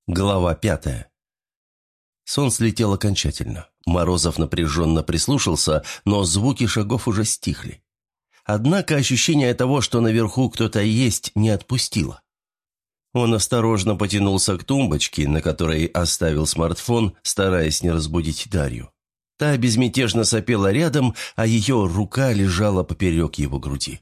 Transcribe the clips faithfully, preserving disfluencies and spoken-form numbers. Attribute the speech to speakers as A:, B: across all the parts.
A: Глава пятая. Сон слетел окончательно. Морозов напряженно прислушался, но звуки шагов уже стихли. Однако ощущение того, что наверху кто-то есть, не отпустило. Он осторожно потянулся к тумбочке, на которой оставил смартфон, стараясь не разбудить Дарью. Та безмятежно сопела рядом, а ее рука лежала поперек его груди.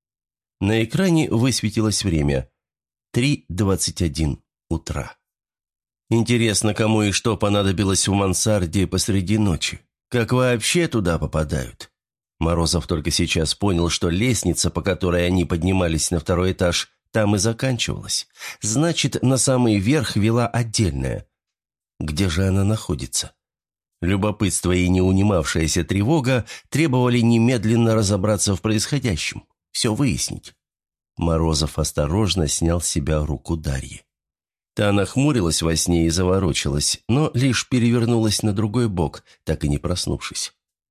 A: На экране высветилось время – три двадцать один утра. Интересно, кому и что понадобилось в мансарде посреди ночи? Как вообще туда попадают? Морозов только сейчас понял, что лестница, по которой они поднимались на второй этаж, там и заканчивалась. Значит, на самый верх вела отдельная. Где же она находится? Любопытство и неунимавшаяся тревога требовали немедленно разобраться в происходящем, все выяснить. Морозов осторожно снял с себя руку Дарьи. Та нахмурилась во сне и заворочилась, но лишь перевернулась на другой бок, так и не проснувшись.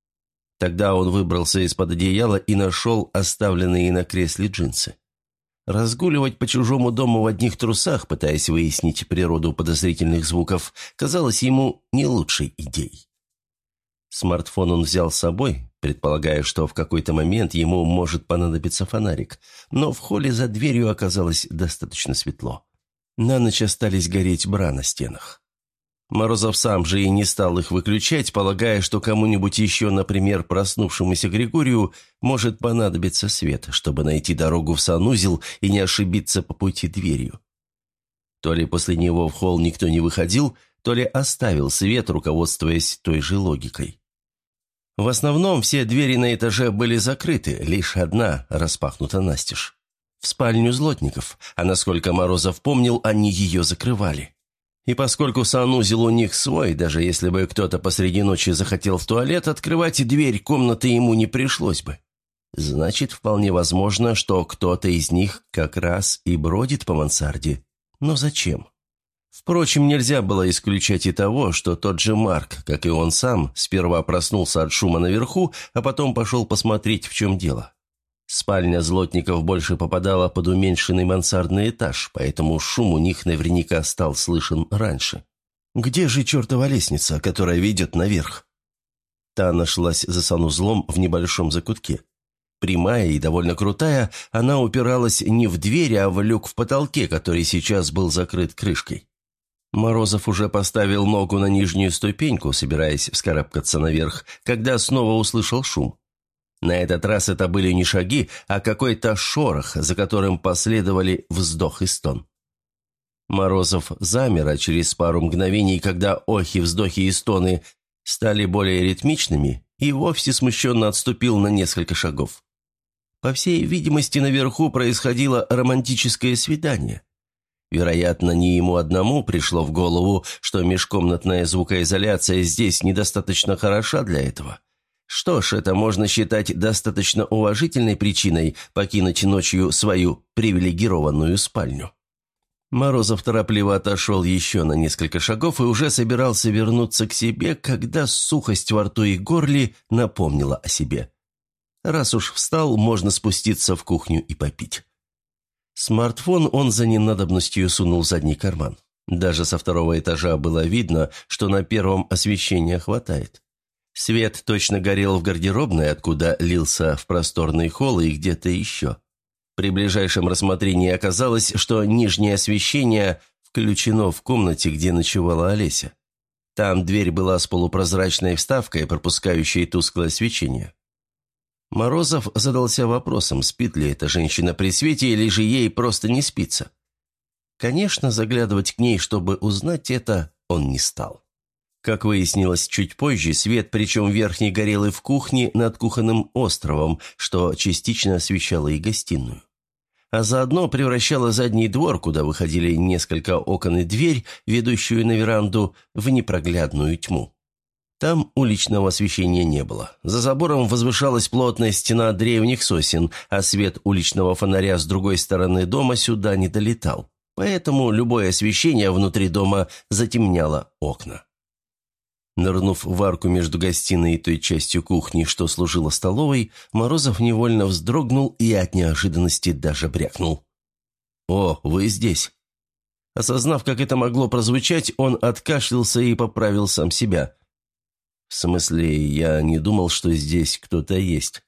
A: Тогда он выбрался из-под одеяла и нашел оставленные на кресле джинсы. Разгуливать по чужому дому в одних трусах, пытаясь выяснить природу подозрительных звуков, казалось ему не лучшей идеей. Смартфон он взял с собой, предполагая, что в какой-то момент ему может понадобиться фонарик, но в холле за дверью оказалось достаточно светло. На ночь остались гореть бра на стенах. Морозов сам же и не стал их выключать, полагая, что кому-нибудь еще, например, проснувшемуся Григорию, может понадобиться свет, чтобы найти дорогу в санузел и не ошибиться по пути дверью. То ли после него в холл никто не выходил, то ли оставил свет, руководствуясь той же логикой. В основном все двери на этаже были закрыты, лишь одна распахнута настежь. В спальню Злотников, а насколько Морозов помнил, они ее закрывали. И поскольку санузел у них свой, даже если бы кто-то посреди ночи захотел в туалет, открывать дверь комнаты ему не пришлось бы. Значит, вполне возможно, что кто-то из них как раз и бродит по мансарде. Но зачем? Впрочем, нельзя было исключать и того, что тот же Марк, как и он сам, сперва проснулся от шума наверху, а потом пошел посмотреть, в чем дело. Спальня Злотников больше попадала под уменьшенный мансардный этаж, поэтому шум у них наверняка стал слышен раньше. Где же чертова лестница, которая ведет наверх? Та нашлась за санузлом в небольшом закутке. Прямая и довольно крутая, она упиралась не в дверь, а в люк в потолке, который сейчас был закрыт крышкой. Морозов уже поставил ногу на нижнюю ступеньку, собираясь вскарабкаться наверх, когда снова услышал шум. На этот раз это были не шаги, а какой-то шорох, за которым последовали вздох и стон. Морозов замер, а через пару мгновений, когда охи, вздохи и стоны стали более ритмичными, и вовсе смущенно отступил на несколько шагов. По всей видимости, наверху происходило романтическое свидание. Вероятно, не ему одному пришло в голову, что межкомнатная звукоизоляция здесь недостаточно хороша для этого. Что ж, это можно считать достаточно уважительной причиной покинуть ночью свою привилегированную спальню. Морозов торопливо отошел еще на несколько шагов и уже собирался вернуться к себе, когда сухость во рту и горле напомнила о себе. Раз уж встал, можно спуститься в кухню и попить. Смартфон он за ненадобностью сунул в задний карман. Даже со второго этажа было видно, что на первом освещения хватает. Свет точно горел в гардеробной, откуда лился в просторный холл и где-то еще. При ближайшем рассмотрении оказалось, что нижнее освещение включено в комнате, где ночевала Олеся. Там дверь была с полупрозрачной вставкой, пропускающей тусклое свечение. Морозов задался вопросом, спит ли эта женщина при свете или же ей просто не спится. Конечно, заглядывать к ней, чтобы узнать это, он не стал. Как выяснилось чуть позже, свет, причем верхний, горел и в кухне над кухонным островом, что частично освещало и гостиную. А заодно превращало задний двор, куда выходили несколько окон и дверь, ведущую на веранду, в непроглядную тьму. Там уличного освещения не было. За забором возвышалась плотная стена древних сосен, а свет уличного фонаря с другой стороны дома сюда не долетал. Поэтому любое освещение внутри дома затемняло окна. Нырнув в арку между гостиной и той частью кухни, что служила столовой, Морозов невольно вздрогнул и от неожиданности даже брякнул. «О, вы здесь!» Осознав, как это могло прозвучать, он откашлялся и поправил сам себя. «В смысле, я не думал, что здесь кто-то есть».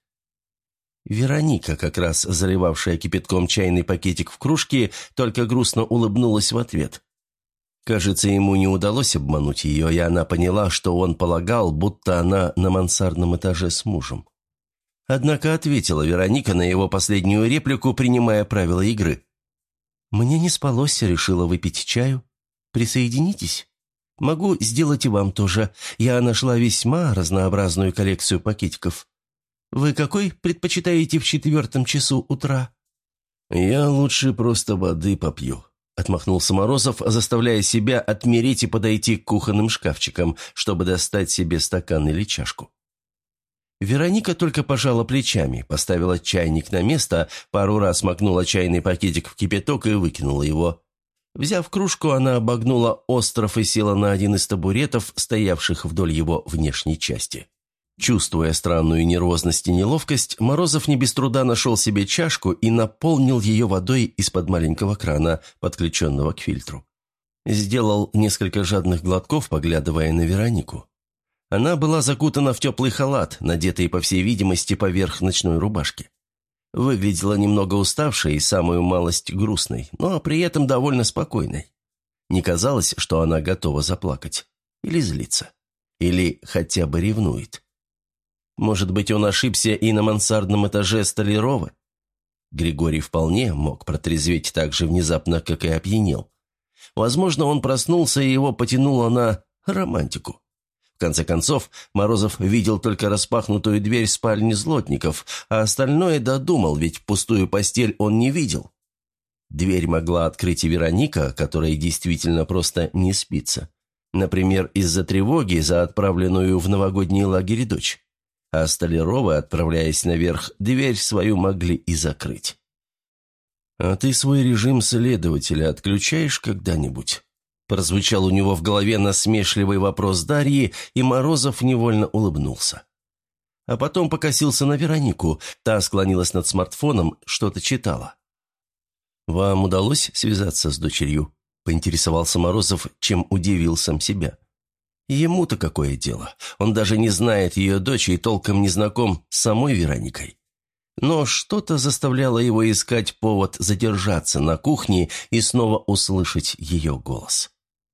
A: Вероника, как раз заливавшая кипятком чайный пакетик в кружке, только грустно улыбнулась в ответ. Кажется, ему не удалось обмануть ее, и она поняла, что он полагал, будто она на мансардном этаже с мужем. Однако ответила Вероника на его последнюю реплику, принимая правила игры. «Мне не спалось, решила выпить чаю. Присоединитесь? Могу сделать и вам тоже. Я нашла весьма разнообразную коллекцию пакетиков. Вы какой предпочитаете в четвертом часу утра?» «Я лучше просто воды попью», — отмахнулся Морозов, заставляя себя отмереть и подойти к кухонным шкафчикам, чтобы достать себе стакан или чашку. Вероника только пожала плечами, поставила чайник на место, пару раз макнула чайный пакетик в кипяток и выкинула его. Взяв кружку, она обогнула остров и села на один из табуретов, стоявших вдоль его внешней части. Чувствуя странную нервозность и неловкость, Морозов не без труда нашел себе чашку и наполнил ее водой из-под маленького крана, подключенного к фильтру. Сделал несколько жадных глотков, поглядывая на Веронику. Она была закутана в теплый халат, надетый, по всей видимости, поверх ночной рубашки. Выглядела немного уставшей и самую малость грустной, но при этом довольно спокойной. Не казалось, что она готова заплакать. Или злиться. Или хотя бы ревнует. Может быть, он ошибся и на мансардном этаже Столярова? Григорий вполне мог протрезветь так же внезапно, как и опьянел. Возможно, он проснулся, и его потянуло на романтику. В конце концов, Морозов видел только распахнутую дверь спальни Злотников, а остальное додумал, ведь пустую постель он не видел. Дверь могла открыть и Вероника, которая действительно просто не спится. Например, из-за тревоги за отправленную в новогодний лагерь дочь. А Столяровы, отправляясь наверх, дверь свою могли и закрыть. «А ты свой режим следователя отключаешь когда-нибудь?» Прозвучал у него в голове насмешливый вопрос Дарьи, и Морозов невольно улыбнулся. А потом покосился на Веронику, та склонилась над смартфоном, что-то читала. «Вам удалось связаться с дочерью?» – поинтересовался Морозов, чем удивил сам себя. Ему-то какое дело? Он даже не знает ее дочь и толком не знаком с самой Вероникой. Но что-то заставляло его искать повод задержаться на кухне и снова услышать ее голос.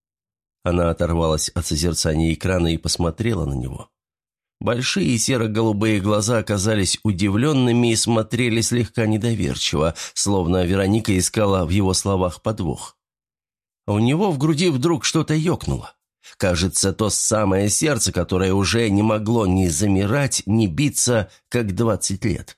A: Она оторвалась от созерцания экрана и посмотрела на него. Большие серо-голубые глаза оказались удивленными и смотрели слегка недоверчиво, словно Вероника искала в его словах подвох. А у него в груди вдруг что-то ёкнуло. Кажется, то самое сердце, которое уже не могло ни замирать, ни биться, как двадцать лет.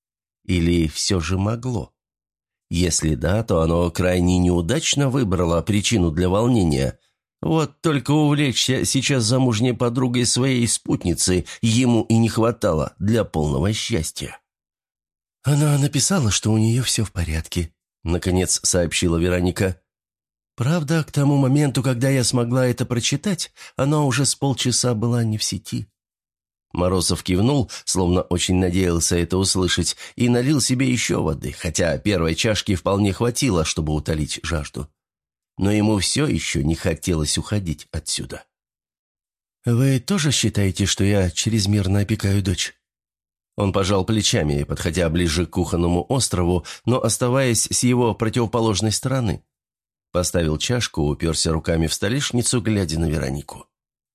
A: Или все же могло? Если да, то оно крайне неудачно выбрало причину для волнения. Вот только увлечься сейчас замужней подругой своей спутницы ему и не хватало для полного счастья. «Она написала, что у нее все в порядке», — наконец сообщила Вероника. «Правда, к тому моменту, когда я смогла это прочитать, она уже с полчаса была не в сети». Морозов кивнул, словно очень надеялся это услышать, и налил себе еще воды, хотя первой чашки вполне хватило, чтобы утолить жажду. Но ему все еще не хотелось уходить отсюда. «Вы тоже считаете, что я чрезмерно опекаю дочь?» Он пожал плечами, подходя ближе к кухонному острову, но оставаясь с его противоположной стороны. Поставил чашку, уперся руками в столешницу, глядя на Веронику.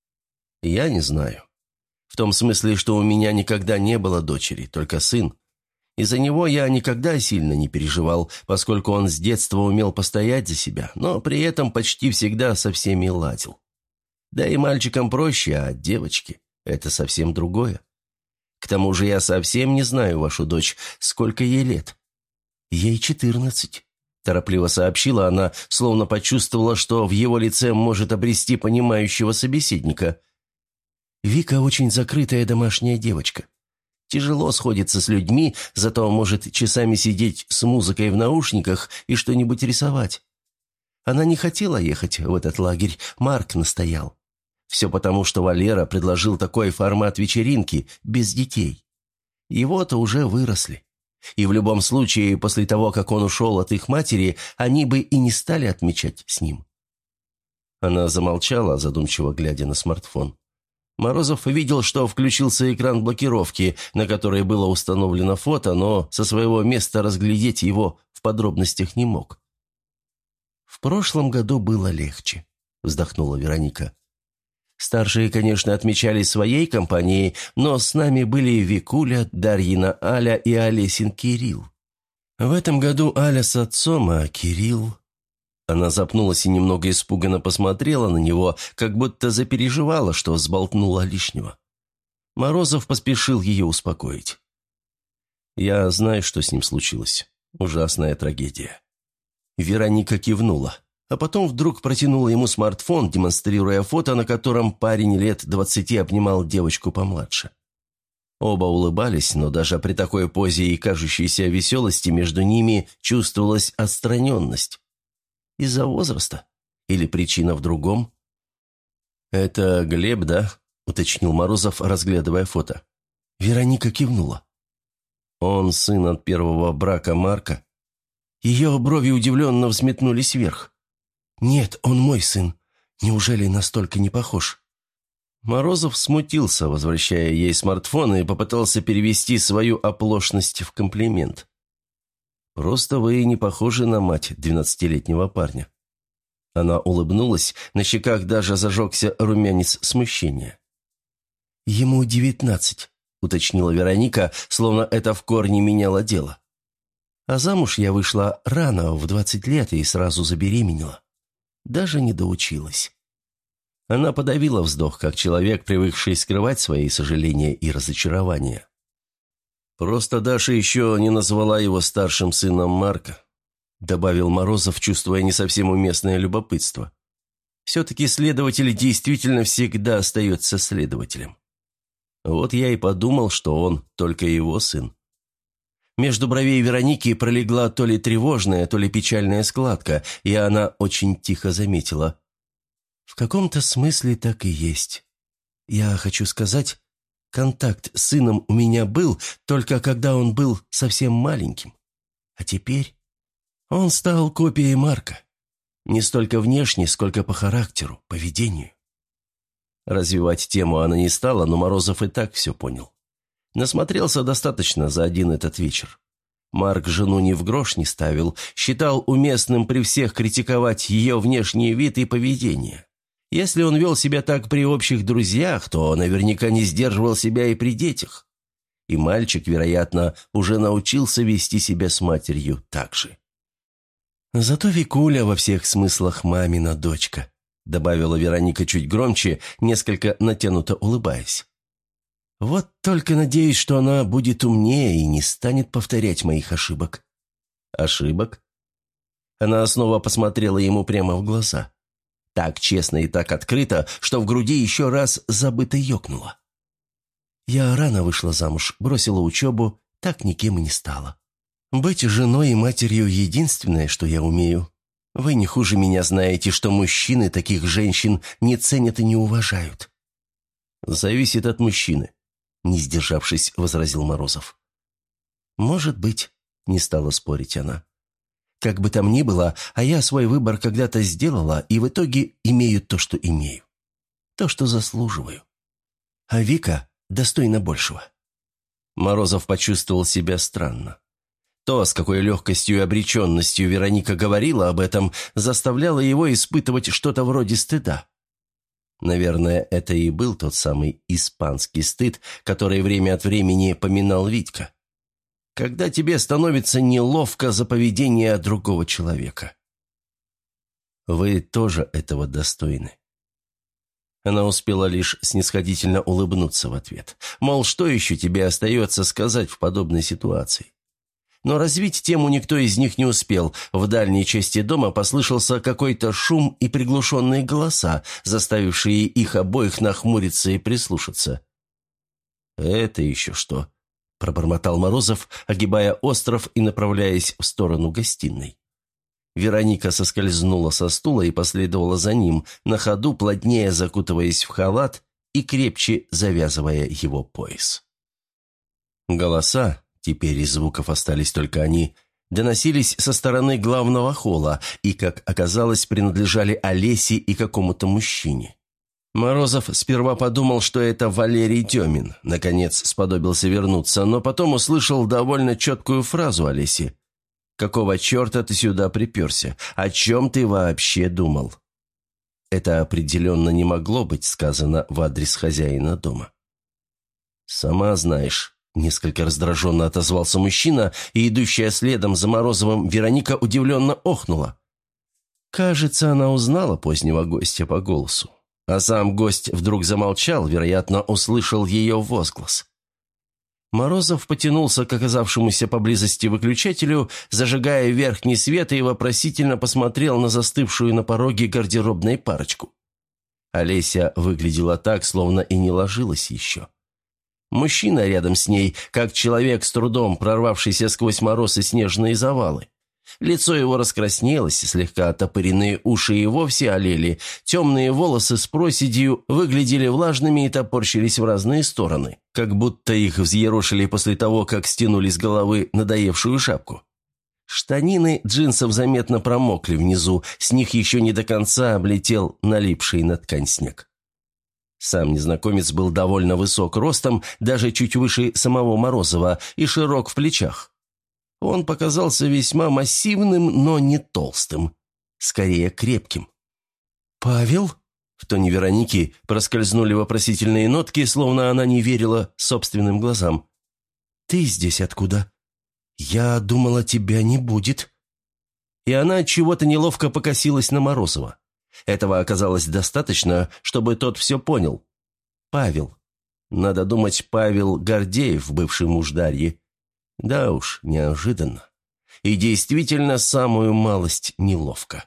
A: «Я не знаю. В том смысле, что у меня никогда не было дочери, только сын. Из-за него я никогда сильно не переживал, поскольку он с детства умел постоять за себя, но при этом почти всегда со всеми ладил. Да и мальчикам проще, а девочки – это совсем другое. К тому же я совсем не знаю вашу дочь, сколько ей лет». «Ей четырнадцать», – торопливо сообщила она, словно почувствовала, что в его лице может обрести понимающего собеседника. «Вика очень закрытая домашняя девочка. Тяжело сходится с людьми, зато может часами сидеть с музыкой в наушниках и что-нибудь рисовать. Она не хотела ехать в этот лагерь, Марк настоял. Все потому, что Валера предложил такой формат вечеринки, без детей. Его-то уже выросли. И в любом случае, после того, как он ушел от их матери, они бы и не стали отмечать с ним. Она замолчала, задумчиво глядя на смартфон. Морозов видел, что включился экран блокировки, на которой было установлено фото, но со своего места разглядеть его в подробностях не мог. «В прошлом году было легче», — вздохнула Вероника. «Старшие, конечно, отмечали своей компанией, но с нами были Викуля, Дарьина Аля и Олесин Кирилл. В этом году Аля с отцом, а Кирилл...» Она запнулась и немного испуганно посмотрела на него, как будто запереживала, что сболтнула лишнего. Морозов поспешил ее успокоить. «Я знаю, что с ним случилось. Ужасная трагедия». Вероника кивнула, а потом вдруг протянула ему смартфон, демонстрируя фото, на котором парень лет двадцати обнимал девочку помладше. Оба улыбались, но даже при такой позе и кажущейся веселости между ними чувствовалась отстраненность. Из-за возраста? Или причина в другом? «Это Глеб, да?» – уточнил Морозов, разглядывая фото. Вероника кивнула. «Он сын от первого брака Марка?» Ее брови удивленно взметнулись вверх. «Нет, он мой сын. Неужели настолько не похож?» Морозов смутился, возвращая ей смартфон, и попытался перевести свою оплошность в комплимент. «Просто вы не похожи на мать двенадцатилетнего парня». Она улыбнулась, на щеках даже зажегся румянец смущения. «Ему девятнадцать», — уточнила Вероника, словно это в корне меняло дело. «А замуж я вышла рано, в двадцать лет, и сразу забеременела. Даже не доучилась». Она подавила вздох, как человек, привыкший скрывать свои сожаления и разочарования. «Просто Даша еще не назвала его старшим сыном Марка», — добавил Морозов, чувствуя не совсем уместное любопытство. «Все-таки следователь действительно всегда остается следователем. Вот я и подумал, что он только его сын». Между бровей Вероники пролегла то ли тревожная, то ли печальная складка, и она очень тихо заметила. «В каком-то смысле так и есть. Я хочу сказать, контакт с сыном у меня был, только когда он был совсем маленьким. А теперь он стал копией Марка. Не столько внешне, сколько по характеру, поведению». Развивать тему она не стала, но Морозов и так все понял. Насмотрелся достаточно за один этот вечер. Марк жену ни в грош не ставил, считал уместным при всех критиковать ее внешний вид и поведение. Если он вел себя так при общих друзьях, то наверняка не сдерживал себя и при детях. И мальчик, вероятно, уже научился вести себя с матерью так же. «Зато Викуля во всех смыслах мамина дочка», добавила Вероника чуть громче, несколько натянуто улыбаясь. «Вот только надеюсь, что она будет умнее и не станет повторять моих ошибок». «Ошибок?» Она снова посмотрела ему прямо в глаза. Так честно и так открыто, что в груди еще раз забыто ёкнуло. «Я рано вышла замуж, бросила учебу, так никем и не стала. Быть женой и матерью — единственное, что я умею. Вы не хуже меня знаете, что мужчины таких женщин не ценят и не уважают». «Зависит от мужчины», — не сдержавшись, возразил Морозов. «Может быть», — не стала спорить она. «Как бы там ни было, а я свой выбор когда-то сделала и в итоге имею то, что имею. То, что заслуживаю. А Вика достойна большего». Морозов почувствовал себя странно. То, с какой легкостью и обреченностью Вероника говорила об этом, заставляло его испытывать что-то вроде стыда. Наверное, это и был тот самый испанский стыд, который время от времени поминал Витька. Когда тебе становится неловко за поведение другого человека. Вы тоже этого достойны. Она успела лишь снисходительно улыбнуться в ответ. Мол, что еще тебе остается сказать в подобной ситуации? Но развить тему никто из них не успел. В дальней части дома послышался какой-то шум и приглушенные голоса, заставившие их обоих нахмуриться и прислушаться. «Это еще что?» – пробормотал Морозов, огибая остров и направляясь в сторону гостиной. Вероника соскользнула со стула и последовала за ним, на ходу плотнее закутываясь в халат и крепче завязывая его пояс. Голоса, Теперь из звуков остались только они, доносились со стороны главного холла и, как оказалось, принадлежали Олесе и какому-то мужчине. Морозов сперва подумал, что это Валерий Демин, наконец сподобился вернуться, но потом услышал довольно четкую фразу Олеси. «Какого черта ты сюда приперся? О чем ты вообще думал?» Это определенно не могло быть сказано в адрес хозяина дома. «Сама знаешь», – несколько раздраженно отозвался мужчина, и идущая следом за Морозовым Вероника удивленно охнула. Кажется, она узнала позднего гостя по голосу. А сам гость вдруг замолчал, вероятно, услышал ее возглас. Морозов потянулся к оказавшемуся поблизости выключателю, зажигая верхний свет, и вопросительно посмотрел на застывшую на пороге гардеробной парочку. Олеся выглядела так, словно и не ложилась еще. Мужчина рядом с ней, как человек с трудом прорвавшийся сквозь мороз и снежные завалы. Лицо его раскраснелось, слегка оттопыренные уши и вовсе олели, темные волосы с проседью выглядели влажными и топорщились в разные стороны, как будто их взъерошили после того, как стянули с головы надоевшую шапку. Штанины джинсов заметно промокли внизу, с них еще не до конца облетел налипший на ткань снег. Сам незнакомец был довольно высок ростом, даже чуть выше самого Морозова, и широк в плечах. Он показался весьма массивным, но не толстым, скорее крепким. «Павел?» В тоне Вероники проскользнули вопросительные нотки, словно она не верила собственным глазам. «Ты здесь откуда? Я думала, тебя не будет». И она чего-то неловко покосилась на Морозова. Этого оказалось достаточно, чтобы тот все понял. Павел. Надо думать, Павел Гордеев, бывший муж Дарьи. Да уж, неожиданно. И действительно, самую малость неловко.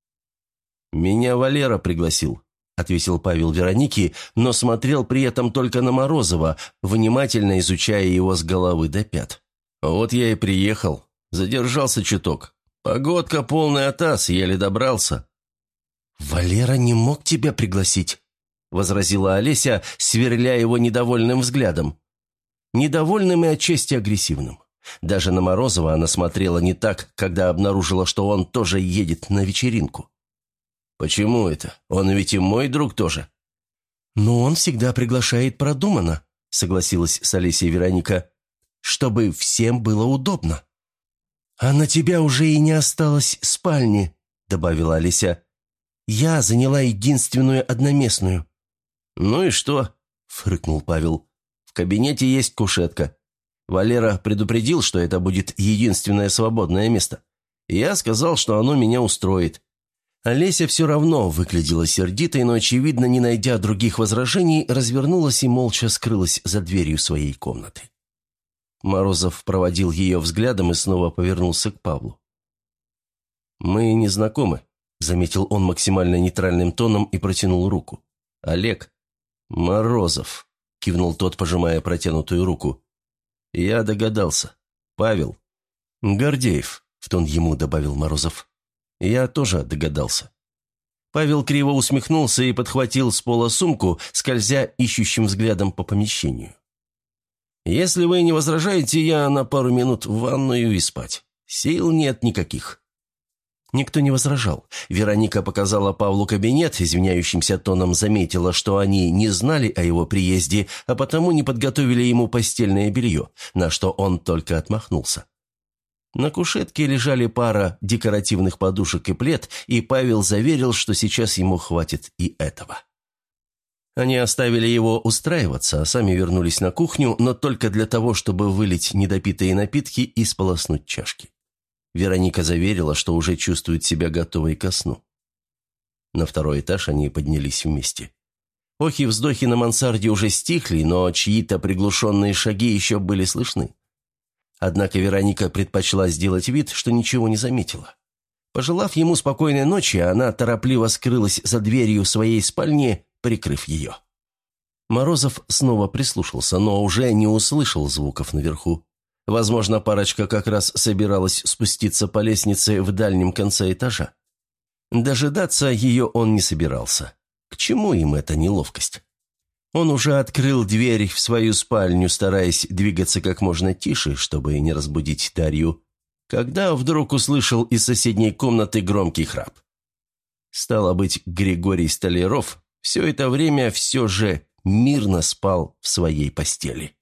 A: «Меня Валера пригласил», — ответил Павел Веронике, но смотрел при этом только на Морозова, внимательно изучая его с головы до пят. «Вот я и приехал. Задержался чуток. Погодка полный атас, еле добрался». «Валера не мог тебя пригласить», — возразила Олеся, сверля его недовольным взглядом. Недовольным и отчасти агрессивным. Даже на Морозова она смотрела не так, когда обнаружила, что он тоже едет на вечеринку. «Почему это? Он ведь и мой друг тоже». «Но он всегда приглашает продуманно», — согласилась с Олесей Вероника, «чтобы всем было удобно». «А на тебя уже и не осталось спальни», — добавила Олеся. «Я заняла единственную одноместную». «Ну и что?» — фыркнул Павел. В кабинете есть кушетка. Валера предупредил, что это будет единственное свободное место. Я сказал, что оно меня устроит. Олеся все равно выглядела сердитой, но, очевидно, не найдя других возражений, развернулась и молча скрылась за дверью своей комнаты. Морозов проводил ее взглядом и снова повернулся к Павлу. «Мы не знакомы», — заметил он максимально нейтральным тоном и протянул руку. «Олег». «Морозов», — кивнул тот, пожимая протянутую руку. «Я догадался. Павел». «Гордеев», — в тон ему добавил Морозов. «Я тоже догадался». Павел криво усмехнулся и подхватил с пола сумку, скользя ищущим взглядом по помещению. «Если вы не возражаете, я на пару минут в ванную и спать. Сил нет никаких». Никто не возражал. Вероника показала Павлу кабинет, извиняющимся тоном заметила, что они не знали о его приезде, а потому не подготовили ему постельное белье, на что он только отмахнулся. На кушетке лежали пара декоративных подушек и плед, и Павел заверил, что сейчас ему хватит и этого. Они оставили его устраиваться, а сами вернулись на кухню, но только для того, чтобы вылить недопитые напитки и сполоснуть чашки. Вероника заверила, что уже чувствует себя готовой ко сну. На второй этаж они поднялись вместе. Охи и вздохи на мансарде уже стихли, но чьи-то приглушенные шаги еще были слышны. Однако Вероника предпочла сделать вид, что ничего не заметила. Пожелав ему спокойной ночи, она торопливо скрылась за дверью своей спальни, прикрыв ее. Морозов снова прислушался, но уже не услышал звуков наверху. Возможно, парочка как раз собиралась спуститься по лестнице в дальнем конце этажа. Дожидаться ее он не собирался. К чему им эта неловкость? Он уже открыл дверь в свою спальню, стараясь двигаться как можно тише, чтобы не разбудить Дарью, когда вдруг услышал из соседней комнаты громкий храп. Стало быть, Григорий Столяров все это время все же мирно спал в своей постели.